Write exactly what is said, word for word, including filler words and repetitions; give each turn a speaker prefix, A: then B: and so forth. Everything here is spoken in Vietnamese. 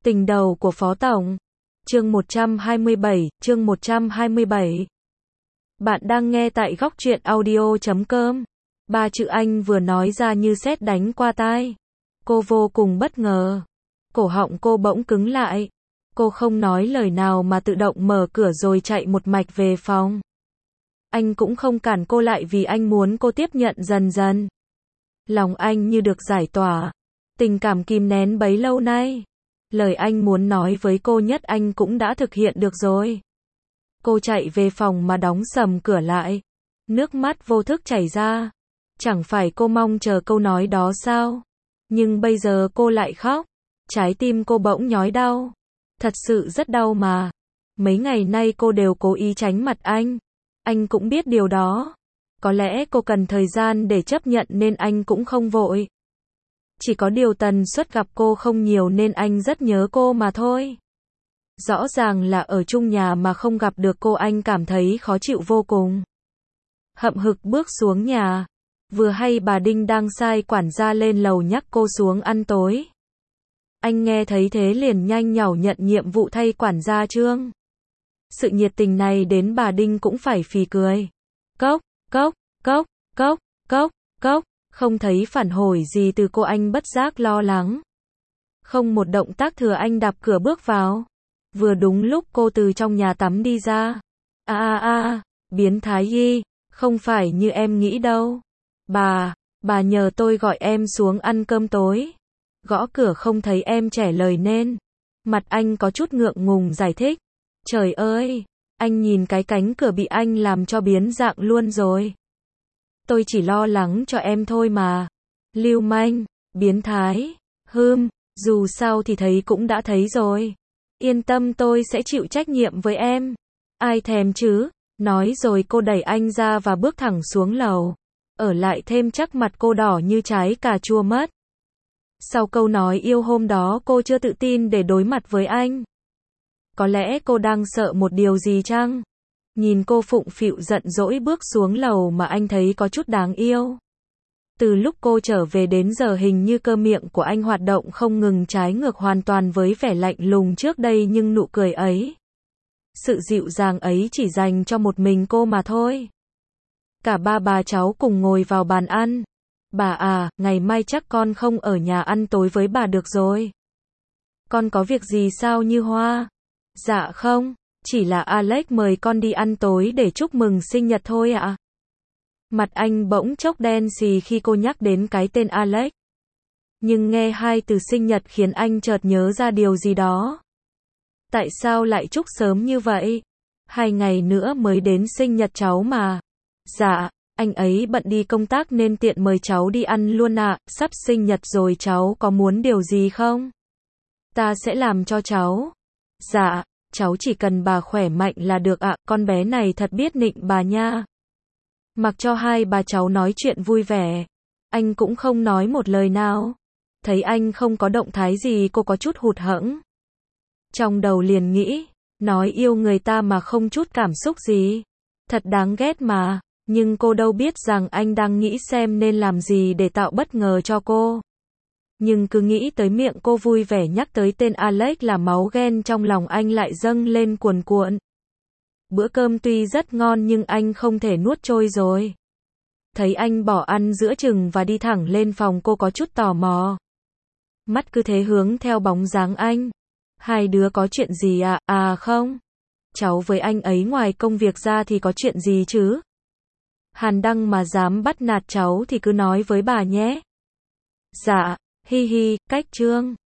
A: Tình đầu của Phó Tổng. Chương một trăm hai mươi bảy, chương một trăm hai mươi bảy. Bạn đang nghe tại góc truyện audio chấm com. Ba chữ anh vừa nói ra như sét đánh qua tai. Cô vô cùng bất ngờ. Cổ họng cô bỗng cứng lại. Cô không nói lời nào mà tự động mở cửa rồi chạy một mạch về phòng. Anh cũng không cản cô lại vì anh muốn cô tiếp nhận dần dần. Lòng anh như được giải tỏa. Tình cảm kìm nén bấy lâu nay. Lời anh muốn nói với cô nhất anh cũng đã thực hiện được rồi. Cô chạy về phòng mà đóng sầm cửa lại. Nước mắt vô thức chảy ra. Chẳng phải cô mong chờ câu nói đó sao? Nhưng bây giờ cô lại khóc. Trái tim cô bỗng nhói đau. Thật sự rất đau mà. Mấy ngày nay cô đều cố ý tránh mặt anh. Anh cũng biết điều đó. Có lẽ cô cần thời gian để chấp nhận nên anh cũng không vội. Chỉ có điều tần suất gặp cô không nhiều nên anh rất nhớ cô mà thôi. Rõ ràng là ở chung nhà mà không gặp được cô anh cảm thấy khó chịu vô cùng. Hậm hực bước xuống nhà. Vừa hay bà Đinh đang sai quản gia lên lầu nhắc cô xuống ăn tối. Anh nghe thấy thế liền nhanh nhảu nhận nhiệm vụ thay quản gia Trương. Sự nhiệt tình này đến bà Đinh cũng phải phì cười. Cốc, cốc, cốc, cốc, cốc, cốc. Không thấy phản hồi gì từ cô anh bất giác lo lắng. Không một động tác thừa anh đạp cửa bước vào. Vừa đúng lúc cô từ trong nhà tắm đi ra. À à à, biến thái y, không phải như em nghĩ đâu. Bà, bà nhờ tôi gọi em xuống ăn cơm tối. Gõ cửa không thấy em trả lời nên. Mặt anh có chút ngượng ngùng giải thích. Trời ơi, anh nhìn cái cánh cửa bị anh làm cho biến dạng luôn rồi. Tôi chỉ lo lắng cho em thôi mà. Lưu manh, biến thái, hưm, dù sao thì thấy cũng đã thấy rồi. Yên tâm tôi sẽ chịu trách nhiệm với em. Ai thèm chứ, nói rồi cô đẩy anh ra và bước thẳng xuống lầu. Ở lại thêm chắc mặt cô đỏ như trái cà chua mất. Sau câu nói yêu hôm đó cô chưa tự tin để đối mặt với anh. Có lẽ cô đang sợ một điều gì chăng? Nhìn cô phụng phịu giận dỗi bước xuống lầu mà anh thấy có chút đáng yêu. Từ lúc cô trở về đến giờ hình như cơ miệng của anh hoạt động không ngừng trái ngược hoàn toàn với vẻ lạnh lùng trước đây nhưng nụ cười ấy. Sự dịu dàng ấy chỉ dành cho một mình cô mà thôi. Cả ba bà cháu cùng ngồi vào bàn ăn. Bà à, ngày mai chắc con không ở nhà ăn tối với bà được rồi. Con có việc gì sao Như Hoa? Dạ không. Chỉ là Alex mời con đi ăn tối để chúc mừng sinh nhật thôi ạ. À? Mặt anh bỗng chốc đen xì khi cô nhắc đến cái tên Alex. Nhưng nghe hai từ sinh nhật khiến anh chợt nhớ ra điều gì đó. Tại sao lại chúc sớm như vậy? Hai ngày nữa mới đến sinh nhật cháu mà. Dạ, anh ấy bận đi công tác nên tiện mời cháu đi ăn luôn ạ. À. Sắp sinh nhật rồi cháu có muốn điều gì không? Ta sẽ làm cho cháu. Dạ. Cháu chỉ cần bà khỏe mạnh là được ạ, à, con bé này thật biết nịnh bà nha. Mặc cho hai bà cháu nói chuyện vui vẻ, anh cũng không nói một lời nào. Thấy anh không có động thái gì cô có chút hụt hẫng. Trong đầu liền nghĩ, nói yêu người ta mà không chút cảm xúc gì. Thật đáng ghét mà, nhưng cô đâu biết rằng anh đang nghĩ xem nên làm gì để tạo bất ngờ cho cô. Nhưng cứ nghĩ tới miệng cô vui vẻ nhắc tới tên Alex là máu ghen trong lòng anh lại dâng lên cuồn cuộn. Bữa cơm tuy rất ngon nhưng anh không thể nuốt trôi rồi. Thấy anh bỏ ăn giữa chừng và đi thẳng lên phòng cô có chút tò mò. Mắt cứ thế hướng theo bóng dáng anh. Hai đứa có chuyện gì à? À không. Cháu với anh ấy ngoài công việc ra thì có chuyện gì chứ? Hàn Đăng mà dám bắt nạt cháu thì cứ nói với bà nhé. Dạ. Hi hi, cách Trương.